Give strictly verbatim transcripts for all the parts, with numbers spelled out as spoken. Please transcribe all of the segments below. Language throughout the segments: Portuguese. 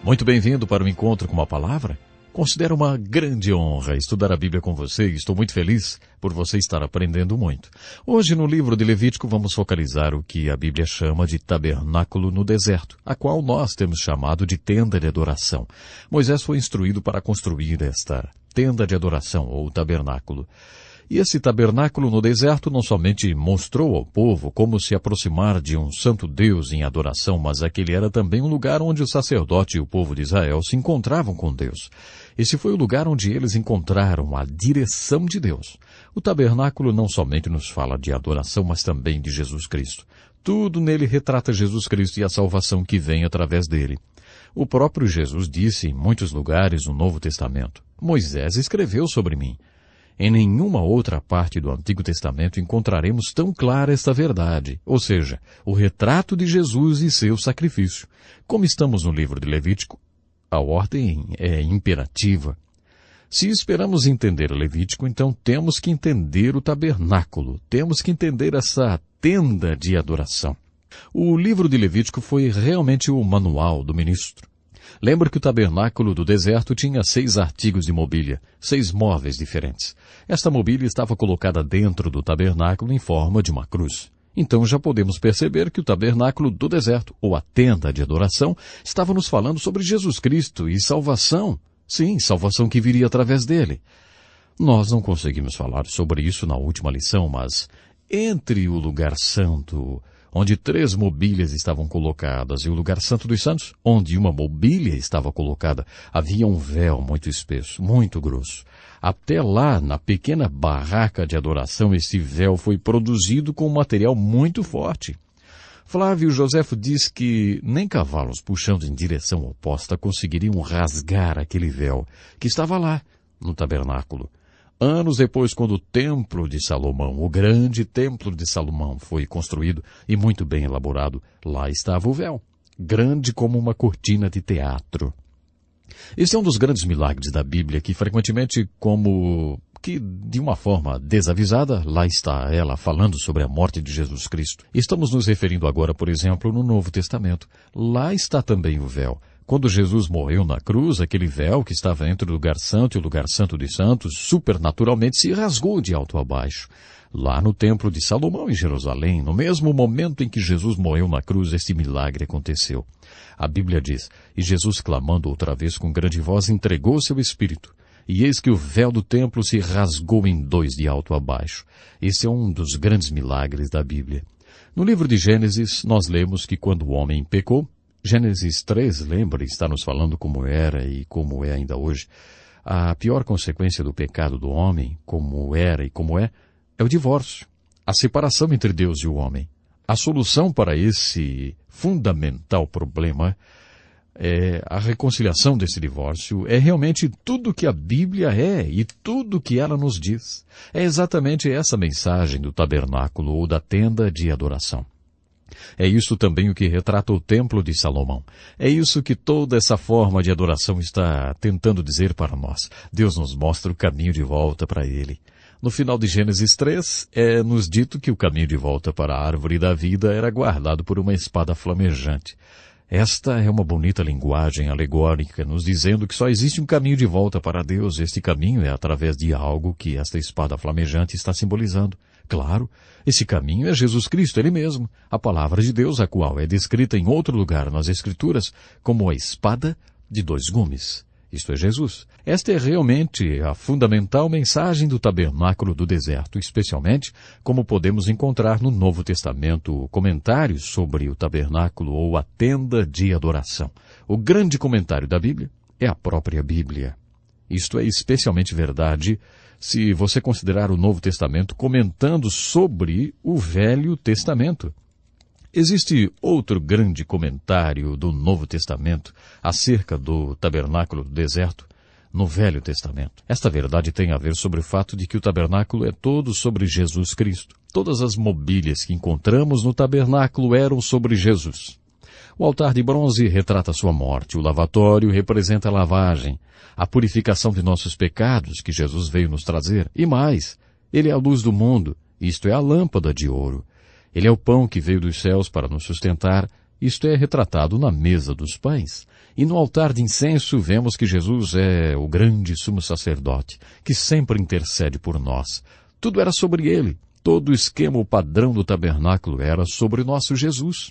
Muito bem-vindo para o Encontro com uma Palavra. Considero uma grande honra estudar a Bíblia com você e estou muito feliz por você estar aprendendo muito. Hoje, no livro de Levítico, vamos focalizar o que a Bíblia chama de tabernáculo no deserto, a qual nós temos chamado de tenda de adoração. Moisés foi instruído para construir esta tenda de adoração, ou tabernáculo. E esse tabernáculo no deserto não somente mostrou ao povo como se aproximar de um santo Deus em adoração, mas aquele era também um lugar onde o sacerdote e o povo de Israel se encontravam com Deus. Esse foi o lugar onde eles encontraram a direção de Deus. O tabernáculo não somente nos fala de adoração, mas também de Jesus Cristo. Tudo nele retrata Jesus Cristo e a salvação que vem através dele. O próprio Jesus disse em muitos lugares no Novo Testamento: Moisés escreveu sobre mim. Em nenhuma outra parte do Antigo Testamento encontraremos tão clara esta verdade, ou seja, o retrato de Jesus e seu sacrifício. Como estamos no livro de Levítico, a ordem é imperativa. Se esperamos entender Levítico, então temos que entender o tabernáculo, temos que entender essa tenda de adoração. O livro de Levítico foi realmente o manual do ministro. Lembra que o tabernáculo do deserto tinha seis artigos de mobília, seis móveis diferentes. Esta mobília estava colocada dentro do tabernáculo em forma de uma cruz. Então já podemos perceber que o tabernáculo do deserto, ou a tenda de adoração, estava nos falando sobre Jesus Cristo e salvação. Sim, salvação que viria através dele. Nós não conseguimos falar sobre isso na última lição, mas entre o lugar santo, onde três mobílias estavam colocadas, e o lugar santo dos santos, onde uma mobília estava colocada, havia um véu muito espesso, muito grosso. Até lá, na pequena barraca de adoração, esse véu foi produzido com um material muito forte. Flávio Joséfo diz que nem cavalos puxando em direção oposta conseguiriam rasgar aquele véu que estava lá, no tabernáculo. Anos depois, quando o Templo de Salomão, o grande Templo de Salomão, foi construído e muito bem elaborado, lá estava o véu, grande como uma cortina de teatro. Esse é um dos grandes milagres da Bíblia, que frequentemente, como que de uma forma desavisada, lá está ela falando sobre a morte de Jesus Cristo. Estamos nos referindo agora, por exemplo, no Novo Testamento. Lá está também o véu. Quando Jesus morreu na cruz, aquele véu que estava entre o lugar santo e o lugar santo dos santos, supernaturalmente se rasgou de alto a baixo. Lá no Templo de Salomão, em Jerusalém, no mesmo momento em que Jesus morreu na cruz, este milagre aconteceu. A Bíblia diz: e Jesus, clamando outra vez com grande voz, entregou seu espírito. E eis que o véu do templo se rasgou em dois de alto a baixo. Esse é um dos grandes milagres da Bíblia. No livro de Gênesis, nós lemos que quando o homem pecou, Gênesis três, lembra, está nos falando como era e como é ainda hoje. A pior consequência do pecado do homem, como era e como é, é o divórcio, a separação entre Deus e o homem. A solução para esse fundamental problema, é a reconciliação desse divórcio, é realmente tudo que a Bíblia é e tudo que ela nos diz. É exatamente essa mensagem do tabernáculo ou da tenda de adoração. É isso também o que retrata o Templo de Salomão. É isso que toda essa forma de adoração está tentando dizer para nós. Deus nos mostra o caminho de volta para Ele. No final de Gênesis três, é nos dito que o caminho de volta para a árvore da vida era guardado por uma espada flamejante. Esta é uma bonita linguagem alegórica, nos dizendo que só existe um caminho de volta para Deus. Este caminho é através de algo que esta espada flamejante está simbolizando. Claro, esse caminho é Jesus Cristo, Ele mesmo, a palavra de Deus, a qual é descrita em outro lugar nas Escrituras como a espada de dois gumes. Isto é Jesus. Esta é realmente a fundamental mensagem do tabernáculo do deserto, especialmente como podemos encontrar no Novo Testamento comentários sobre o tabernáculo ou a tenda de adoração. O grande comentário da Bíblia é a própria Bíblia. Isto é especialmente verdade se você considerar o Novo Testamento comentando sobre o Velho Testamento. Existe outro grande comentário do Novo Testamento acerca do tabernáculo do deserto no Velho Testamento. Esta verdade tem a ver sobre o fato de que o tabernáculo é todo sobre Jesus Cristo. Todas as mobílias que encontramos no tabernáculo eram sobre Jesus. O altar de bronze retrata sua morte, o lavatório representa a lavagem, a purificação de nossos pecados que Jesus veio nos trazer, e mais, ele é a luz do mundo, isto é a lâmpada de ouro. Ele é o pão que veio dos céus para nos sustentar, isto é retratado na mesa dos pães. E no altar de incenso vemos que Jesus é o grande sumo sacerdote, que sempre intercede por nós. Tudo era sobre ele. Todo o esquema, o padrão do tabernáculo era sobre o nosso Jesus.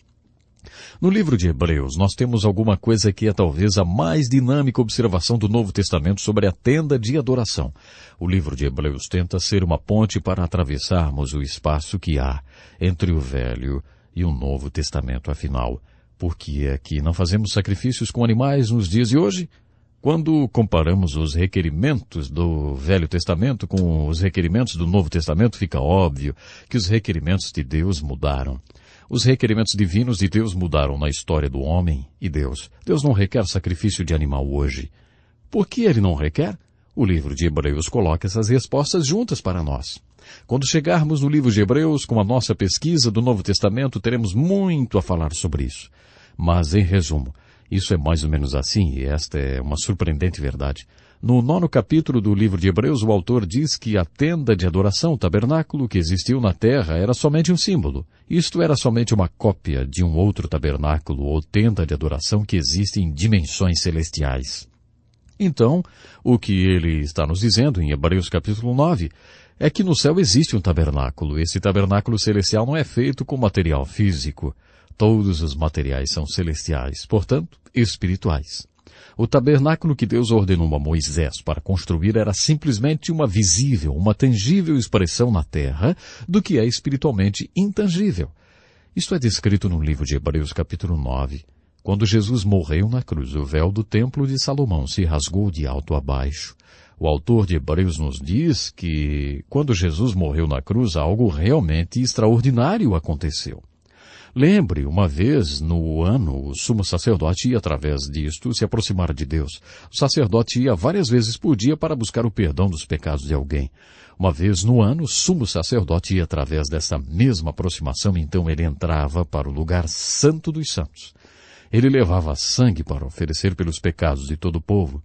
No livro de Hebreus, nós temos alguma coisa que é talvez a mais dinâmica observação do Novo Testamento sobre a tenda de adoração. O livro de Hebreus tenta ser uma ponte para atravessarmos o espaço que há entre o Velho e o Novo Testamento. Afinal, por que é que não fazemos sacrifícios com animais nos dias de hoje? Quando comparamos os requerimentos do Velho Testamento com os requerimentos do Novo Testamento, fica óbvio que os requerimentos de Deus mudaram. Os requerimentos divinos de Deus mudaram na história do homem e Deus. Deus não requer sacrifício de animal hoje. Por que ele não requer? O livro de Hebreus coloca essas respostas juntas para nós. Quando chegarmos no livro de Hebreus, com a nossa pesquisa do Novo Testamento, teremos muito a falar sobre isso. Mas, em resumo, isso é mais ou menos assim, e esta é uma surpreendente verdade. No nono capítulo do livro de Hebreus, o autor diz que a tenda de adoração, o tabernáculo que existiu na terra, era somente um símbolo. Isto era somente uma cópia de um outro tabernáculo ou tenda de adoração que existe em dimensões celestiais. Então, o que ele está nos dizendo em Hebreus capítulo nove é que no céu existe um tabernáculo. Esse tabernáculo celestial não é feito com material físico. Todos os materiais são celestiais, portanto, espirituais. O tabernáculo que Deus ordenou a Moisés para construir era simplesmente uma visível, uma tangível expressão na terra do que é espiritualmente intangível. Isto é descrito no livro de Hebreus capítulo nove. Quando Jesus morreu na cruz, o véu do templo de Salomão se rasgou de alto a baixo. O autor de Hebreus nos diz que, quando Jesus morreu na cruz, algo realmente extraordinário aconteceu. Lembre, uma vez no ano, o sumo sacerdote ia, através disto, se aproximar de Deus. O sacerdote ia várias vezes por dia para buscar o perdão dos pecados de alguém. Uma vez no ano, o sumo sacerdote ia, através dessa mesma aproximação, então ele entrava para o lugar santo dos santos. Ele levava sangue para oferecer pelos pecados de todo o povo.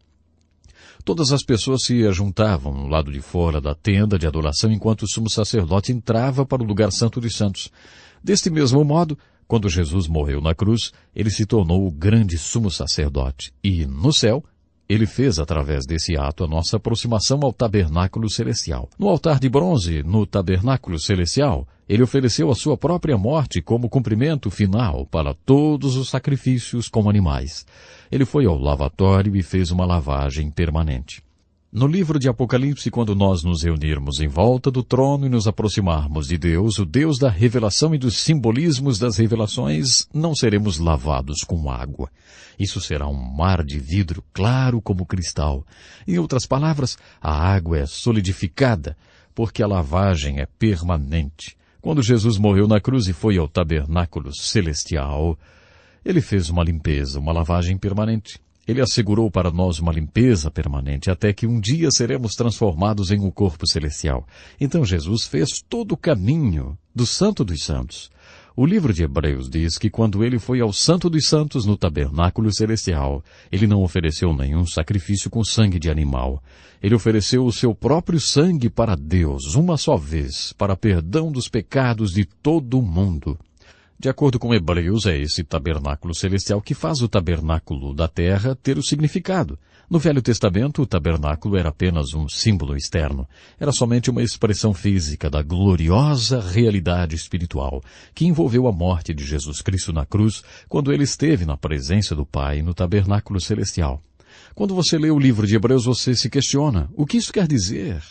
Todas as pessoas se ajuntavam no lado de fora da tenda de adoração enquanto o sumo sacerdote entrava para o lugar santo dos santos. Deste mesmo modo, quando Jesus morreu na cruz, ele se tornou o grande sumo sacerdote. E, no céu, ele fez, através desse ato, a nossa aproximação ao tabernáculo celestial. No altar de bronze, no tabernáculo celestial, ele ofereceu a sua própria morte como cumprimento final para todos os sacrifícios com animais. Ele foi ao lavatório e fez uma lavagem permanente. No livro de Apocalipse, quando nós nos reunirmos em volta do trono e nos aproximarmos de Deus, o Deus da revelação e dos simbolismos das revelações, não seremos lavados com água. Isso será um mar de vidro claro como cristal. Em outras palavras, a água é solidificada, porque a lavagem é permanente. Quando Jesus morreu na cruz e foi ao tabernáculo celestial, ele fez uma limpeza, uma lavagem permanente. Ele assegurou para nós uma limpeza permanente até que um dia seremos transformados em um corpo celestial. Então Jesus fez todo o caminho do Santo dos Santos. O livro de Hebreus diz que quando ele foi ao Santo dos Santos no tabernáculo celestial, ele não ofereceu nenhum sacrifício com sangue de animal. Ele ofereceu o seu próprio sangue para Deus, uma só vez, para perdão dos pecados de todo o mundo. De acordo com Hebreus, é esse tabernáculo celestial que faz o tabernáculo da terra ter o significado. No Velho Testamento, o tabernáculo era apenas um símbolo externo. Era somente uma expressão física da gloriosa realidade espiritual que envolveu a morte de Jesus Cristo na cruz quando ele esteve na presença do Pai no tabernáculo celestial. Quando você lê o livro de Hebreus, você se questiona: o que isso quer dizer?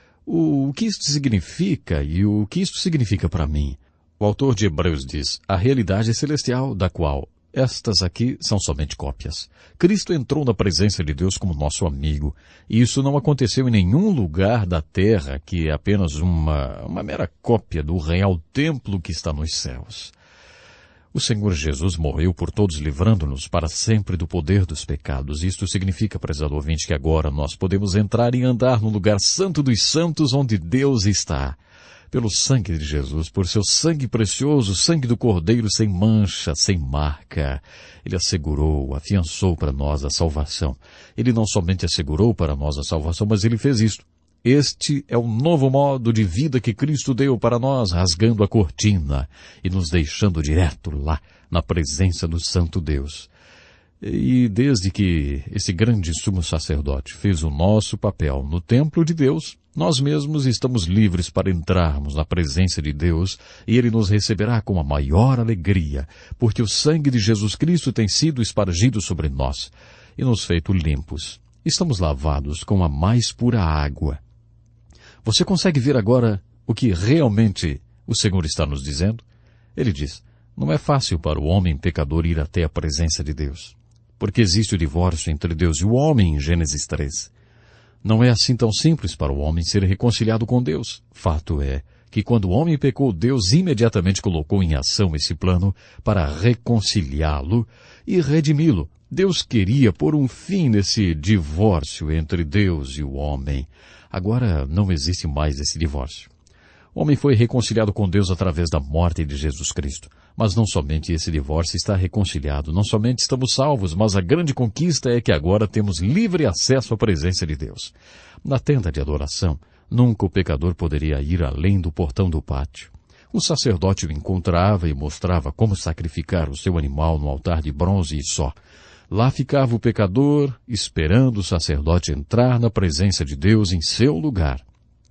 O, o que isso significa e o que isso significa para mim? O autor de Hebreus diz: a realidade celestial, da qual estas aqui são somente cópias. Cristo entrou na presença de Deus como nosso amigo, e isso não aconteceu em nenhum lugar da terra, que é apenas uma, uma mera cópia do real templo que está nos céus. O Senhor Jesus morreu por todos, livrando-nos para sempre do poder dos pecados. Isto significa, prezado ouvinte, que agora nós podemos entrar e andar no lugar santo dos santos onde Deus está. Pelo sangue de Jesus, por seu sangue precioso, sangue do Cordeiro sem mancha, sem marca. Ele assegurou, afiançou para nós a salvação. Ele não somente assegurou para nós a salvação, mas ele fez isto. Este é o novo modo de vida que Cristo deu para nós, rasgando a cortina e nos deixando direto lá, na presença do Santo Deus. E desde que esse grande sumo sacerdote fez o nosso papel no templo de Deus, nós mesmos estamos livres para entrarmos na presença de Deus e Ele nos receberá com a maior alegria, porque o sangue de Jesus Cristo tem sido espargido sobre nós e nos feito limpos. Estamos lavados com a mais pura água. Você consegue ver agora o que realmente o Senhor está nos dizendo? Ele diz, não é fácil para o homem pecador ir até a presença de Deus, porque existe o divórcio entre Deus e o homem em Gênesis três. Não é assim tão simples para o homem ser reconciliado com Deus. Fato é que quando o homem pecou, Deus imediatamente colocou em ação esse plano para reconciliá-lo e redimi-lo. Deus queria pôr um fim nesse divórcio entre Deus e o homem. Agora não existe mais esse divórcio. O homem foi reconciliado com Deus através da morte de Jesus Cristo. Mas não somente esse divórcio está reconciliado, não somente estamos salvos, mas a grande conquista é que agora temos livre acesso à presença de Deus. Na tenda de adoração, nunca o pecador poderia ir além do portão do pátio. Um sacerdote o encontrava e mostrava como sacrificar o seu animal no altar de bronze e só. Lá ficava o pecador, esperando o sacerdote entrar na presença de Deus em seu lugar.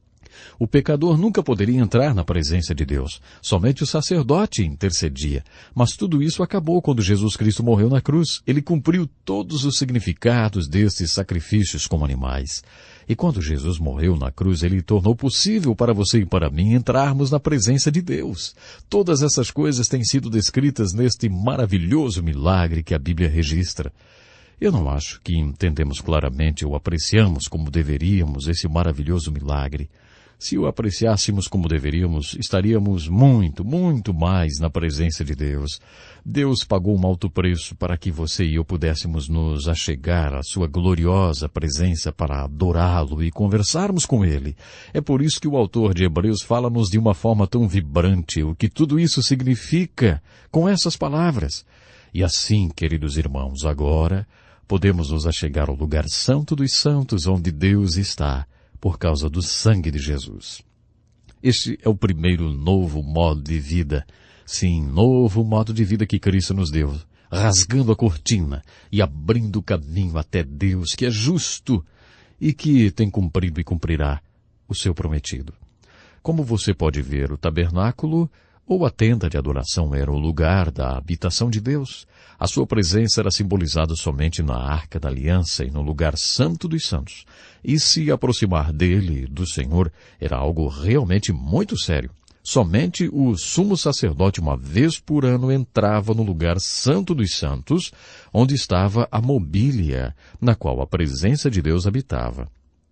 O pecador nunca poderia entrar na presença de Deus. Somente o sacerdote intercedia. Mas tudo isso acabou quando Jesus Cristo morreu na cruz. Ele cumpriu todos os significados desses sacrifícios como animais. E quando Jesus morreu na cruz, ele tornou possível para você e para mim entrarmos na presença de Deus. Todas essas coisas têm sido descritas neste maravilhoso milagre que a Bíblia registra. Eu não acho que entendemos claramente ou apreciamos como deveríamos esse maravilhoso milagre. Se o apreciássemos como deveríamos, estaríamos muito, muito mais na presença de Deus. Deus pagou um alto preço para que você e eu pudéssemos nos achegar à sua gloriosa presença para adorá-lo e conversarmos com ele. É por isso que o autor de Hebreus fala-nos de uma forma tão vibrante o que tudo isso significa com essas palavras. E assim, queridos irmãos, agora podemos nos achegar ao lugar santo dos santos onde Deus está, por causa do sangue de Jesus. Este é o primeiro novo modo de vida. Sim, novo modo de vida que Cristo nos deu, rasgando a cortina e abrindo o caminho até Deus, que é justo e que tem cumprido e cumprirá o seu prometido. Como você pode ver, o tabernáculo ou a tenda de adoração era o lugar da habitação de Deus. A sua presença era simbolizada somente na Arca da Aliança e no lugar santo dos santos. E se aproximar dele, do Senhor, era algo realmente muito sério. Somente o sumo sacerdote, uma vez por ano, entrava no lugar santo dos santos, onde estava a mobília, na qual a presença de Deus habitava.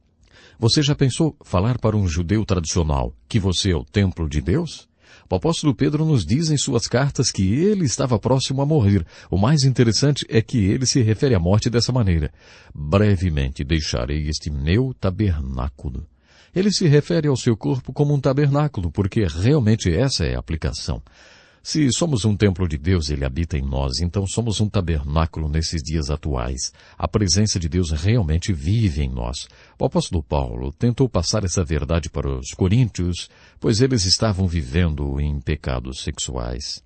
Você já pensou falar para um judeu tradicional que você é o templo de Deus? O apóstolo Pedro nos diz em suas cartas que ele estava próximo a morrer. O mais interessante é que ele se refere à morte dessa maneira. Brevemente deixarei este meu tabernáculo. Ele se refere ao seu corpo como um tabernáculo, porque realmente essa é a aplicação. Se somos um templo de Deus, Ele habita em nós, então somos um tabernáculo nesses dias atuais. A presença de Deus realmente vive em nós. O apóstolo Paulo tentou passar essa verdade para os coríntios, pois eles estavam vivendo em pecados sexuais.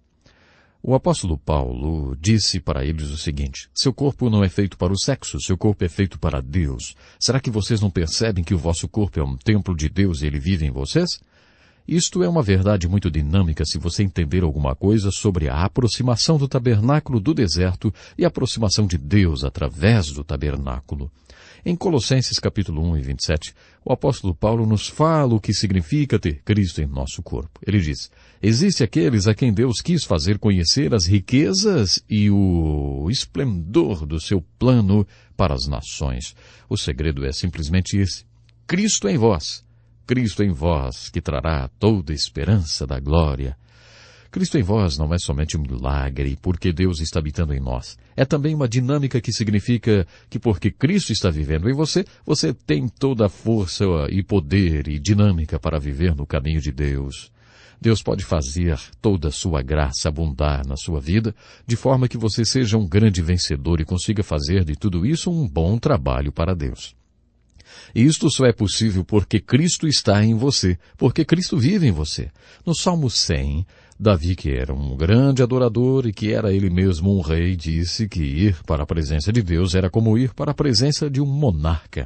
O apóstolo Paulo disse para eles o seguinte: seu corpo não é feito para o sexo, seu corpo é feito para Deus. Será que vocês não percebem que o vosso corpo é um templo de Deus e Ele vive em vocês? Isto é uma verdade muito dinâmica se você entender alguma coisa sobre a aproximação do tabernáculo do deserto e a aproximação de Deus através do tabernáculo. Em Colossenses capítulo um e vinte e sete, o apóstolo Paulo nos fala o que significa ter Cristo em nosso corpo. Ele diz: existe aqueles a quem Deus quis fazer conhecer as riquezas e o esplendor do seu plano para as nações. O segredo é simplesmente esse: Cristo em vós. Cristo em vós, que trará toda a esperança da glória. Cristo em vós não é somente um milagre, porque Deus está habitando em nós. É também uma dinâmica que significa que porque Cristo está vivendo em você, você tem toda a força e poder e dinâmica para viver no caminho de Deus. Deus pode fazer toda a sua graça abundar na sua vida, de forma que você seja um grande vencedor e consiga fazer de tudo isso um bom trabalho para Deus. E isto só é possível porque Cristo está em você, porque Cristo vive em você. No Salmo cem, Davi, que era um grande adorador e que era ele mesmo um rei, disse que ir para a presença de Deus era como ir para a presença de um monarca.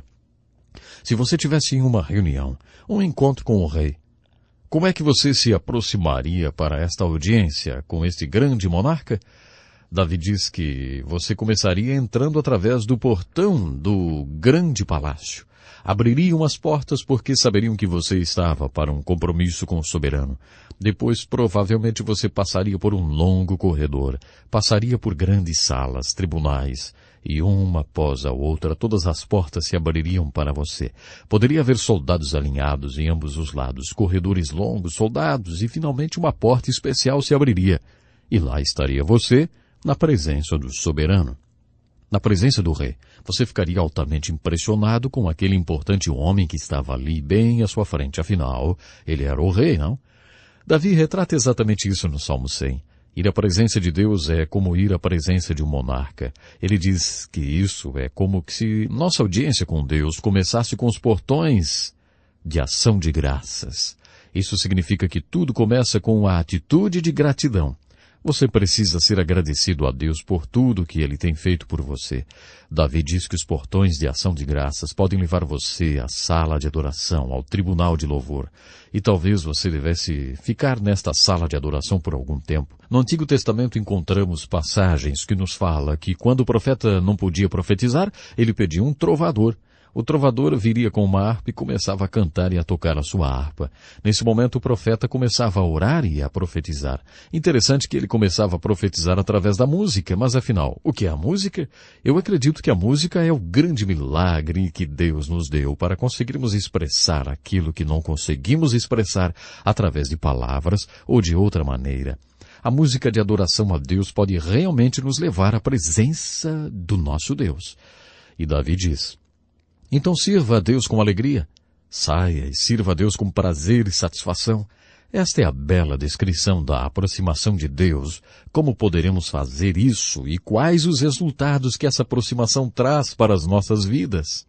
Se você tivesse em uma reunião, um encontro com o rei, como é que você se aproximaria para esta audiência com este grande monarca? Davi diz que você começaria entrando através do portão do grande palácio. Abririam as portas porque saberiam que você estava para um compromisso com o soberano. Depois, provavelmente, você passaria por um longo corredor, passaria por grandes salas, tribunais, e uma após a outra todas as portas se abririam para você. Poderia haver soldados alinhados em ambos os lados, corredores longos, soldados, e finalmente uma porta especial se abriria. E lá estaria você, na presença do soberano. Na presença do rei, você ficaria altamente impressionado com aquele importante homem que estava ali bem à sua frente. Afinal, ele era o rei, não? Davi retrata exatamente isso no Salmo cem. Ir à presença de Deus é como ir à presença de um monarca. Ele diz que isso é como que se nossa audiência com Deus começasse com os portões de ação de graças. Isso significa que tudo começa com a atitude de gratidão. Você precisa ser agradecido a Deus por tudo que Ele tem feito por você. Davi diz que os portões de ação de graças podem levar você à sala de adoração, ao tribunal de louvor. E talvez você devesse ficar nesta sala de adoração por algum tempo. No Antigo Testamento encontramos passagens que nos fala que quando o profeta não podia profetizar, ele pedia um trovador. O trovador viria com uma harpa e começava a cantar e a tocar a sua harpa. Nesse momento o profeta começava a orar e a profetizar. Interessante que ele começava a profetizar através da música, mas afinal, o que é a música? Eu acredito que a música é o grande milagre que Deus nos deu para conseguirmos expressar aquilo que não conseguimos expressar através de palavras ou de outra maneira. A música de adoração a Deus pode realmente nos levar à presença do nosso Deus. E Davi diz: então sirva a Deus com alegria. Saia e sirva a Deus com prazer e satisfação. Esta é a bela descrição da aproximação de Deus. Como poderemos fazer isso e quais os resultados que essa aproximação traz para as nossas vidas?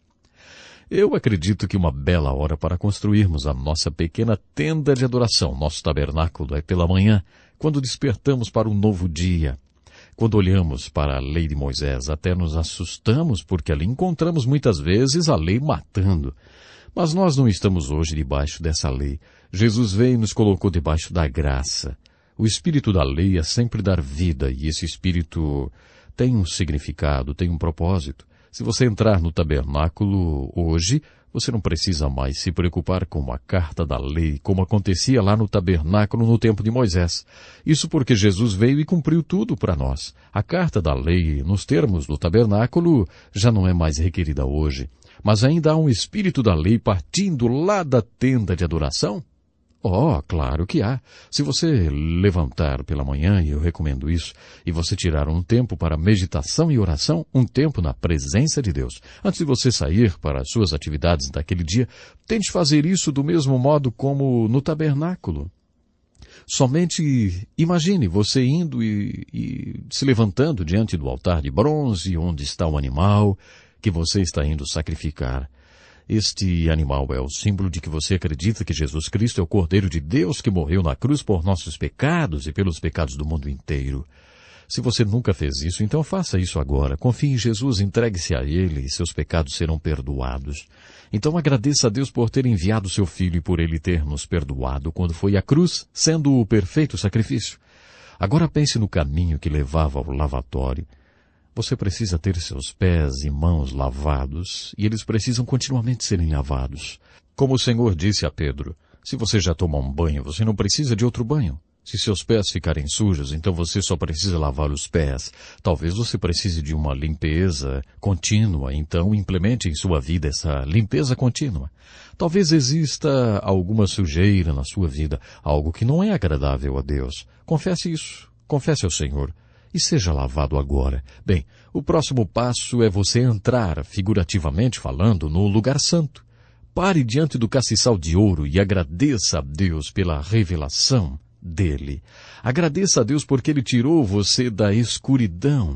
Eu acredito que uma bela hora para construirmos a nossa pequena tenda de adoração, nosso tabernáculo, é pela manhã, quando despertamos para um novo dia. Quando olhamos para a lei de Moisés, até nos assustamos, porque ali encontramos muitas vezes a lei matando. Mas nós não estamos hoje debaixo dessa lei. Jesus veio e nos colocou debaixo da graça. O espírito da lei é sempre dar vida, e esse espírito tem um significado, tem um propósito. Se você entrar no tabernáculo hoje, você não precisa mais se preocupar com a carta da lei, como acontecia lá no tabernáculo no tempo de Moisés. Isso porque Jesus veio e cumpriu tudo para nós. A carta da lei, nos termos do tabernáculo, já não é mais requerida hoje. Mas ainda há um espírito da lei partindo lá da tenda de adoração? Oh, claro que há. Se você levantar pela manhã, e eu recomendo isso, e você tirar um tempo para meditação e oração, um tempo na presença de Deus, antes de você sair para as suas atividades daquele dia, tente fazer isso do mesmo modo como no tabernáculo. Somente imagine você indo e, e se levantando diante do altar de bronze, onde está o animal que você está indo sacrificar. Este animal é o símbolo de que você acredita que Jesus Cristo é o Cordeiro de Deus que morreu na cruz por nossos pecados e pelos pecados do mundo inteiro. Se você nunca fez isso, então faça isso agora. Confie em Jesus, entregue-se a Ele e seus pecados serão perdoados. Então agradeça a Deus por ter enviado seu Filho e por Ele ter nos perdoado quando foi à cruz, sendo o perfeito sacrifício. Agora pense no caminho que levava ao lavatório. Você precisa ter seus pés e mãos lavados, e eles precisam continuamente serem lavados. Como o Senhor disse a Pedro, se você já toma um banho, você não precisa de outro banho. Se seus pés ficarem sujos, então você só precisa lavar os pés. Talvez você precise de uma limpeza contínua, então implemente em sua vida essa limpeza contínua. Talvez exista alguma sujeira na sua vida, algo que não é agradável a Deus. Confesse isso, confesse ao Senhor. E seja lavado agora. Bem, o próximo passo é você entrar, figurativamente falando, no lugar santo. Pare diante do castiçal de ouro e agradeça a Deus pela revelação dele. Agradeça a Deus porque ele tirou você da escuridão.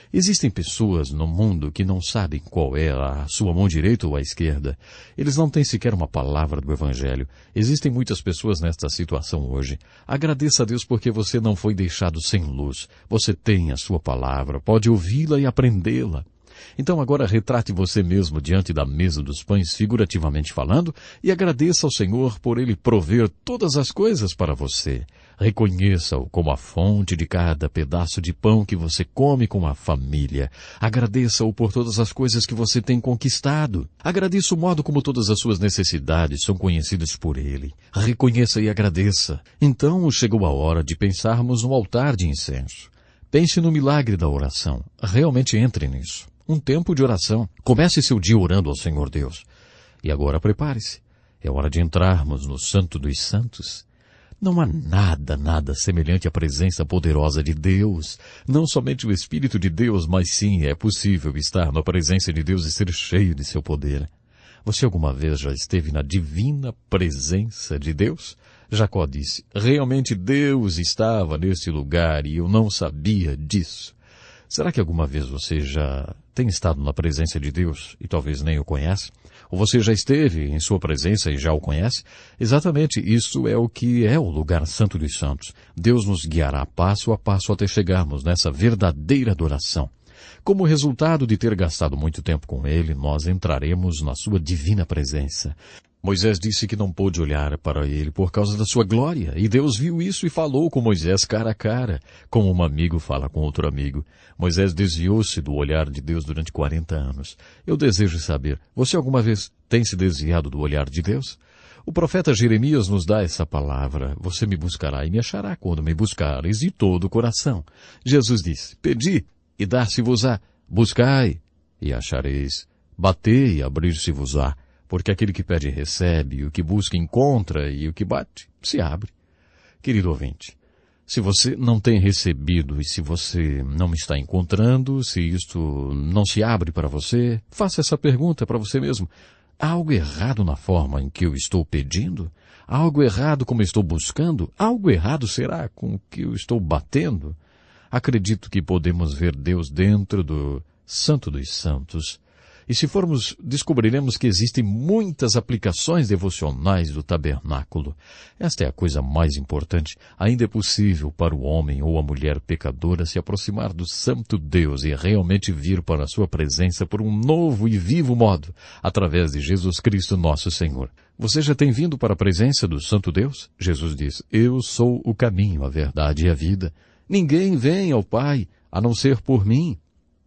Existem pessoas no mundo que não sabem qual é a sua mão direita ou a esquerda. Eles não têm sequer uma palavra do Evangelho. Existem muitas pessoas nesta situação hoje. Agradeça a Deus porque você não foi deixado sem luz. Você tem a sua palavra, pode ouvi-la e aprendê-la. Então agora retrate você mesmo diante da mesa dos pães, figurativamente falando, e agradeça ao Senhor por Ele prover todas as coisas para você. Reconheça-o como a fonte de cada pedaço de pão que você come com a família. Agradeça-o por todas as coisas que você tem conquistado. Agradeça o modo como todas as suas necessidades são conhecidas por Ele. Reconheça e agradeça. Então chegou a hora de pensarmos no altar de incenso. Pense no milagre da oração. Realmente entre nisso. Um tempo de oração. Comece seu dia orando ao Senhor Deus. E agora prepare-se. É hora de entrarmos no Santo dos Santos. Não há nada, nada semelhante à presença poderosa de Deus. Não somente o Espírito de Deus, mas sim é possível estar na presença de Deus e ser cheio de seu poder. Você alguma vez já esteve na divina presença de Deus? Jacó disse, realmente Deus estava nesse lugar e eu não sabia disso. Será que alguma vez você já tem estado na presença de Deus e talvez nem o conhece? Ou você já esteve em sua presença e já o conhece? Exatamente, isso é o que é o lugar santo dos santos. Deus nos guiará passo a passo até chegarmos nessa verdadeira adoração. Como resultado de ter gastado muito tempo com Ele, nós entraremos na sua divina presença. Moisés disse que não pôde olhar para ele por causa da sua glória, e Deus viu isso e falou com Moisés cara a cara, como um amigo fala com outro amigo. Moisés desviou-se do olhar de Deus durante quarenta anos. Eu desejo saber, você alguma vez tem se desviado do olhar de Deus? O profeta Jeremias nos dá essa palavra, você me buscará e me achará quando me buscares de todo o coração. Jesus disse, pedi e dar-se-vos-á, buscai e achareis, batei e abrir-se-vos-á. Porque aquele que pede recebe, o que busca encontra, e o que bate se abre. Querido ouvinte, se você não tem recebido e se você não está encontrando, se isto não se abre para você, faça essa pergunta para você mesmo. Há algo errado na forma em que eu estou pedindo? Há algo errado como eu estou buscando? Há algo errado será com o que eu estou batendo? Acredito que podemos ver Deus dentro do Santo dos Santos. E se formos, descobriremos que existem muitas aplicações devocionais do tabernáculo. Esta é a coisa mais importante. Ainda é possível para o homem ou a mulher pecadora se aproximar do Santo Deus e realmente vir para a sua presença por um novo e vivo modo, através de Jesus Cristo nosso Senhor. Você já tem vindo para a presença do Santo Deus? Jesus diz, eu sou o caminho, a verdade e a vida. Ninguém vem ao Pai, a não ser por mim.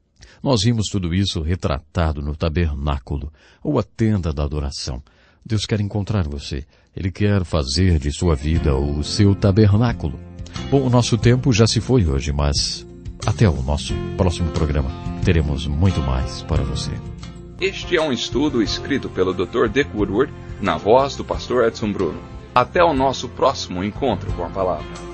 Nós vimos tudo isso retratado no tabernáculo, ou a tenda da adoração. Deus quer encontrar você. Ele quer fazer de sua vida o seu tabernáculo. Bom, o nosso tempo já se foi hoje, mas até o nosso próximo programa. Teremos muito mais para você. Este é um estudo escrito pelo doutor Dick Woodward, na voz do pastor Edson Bruno. Até o nosso próximo encontro com a palavra.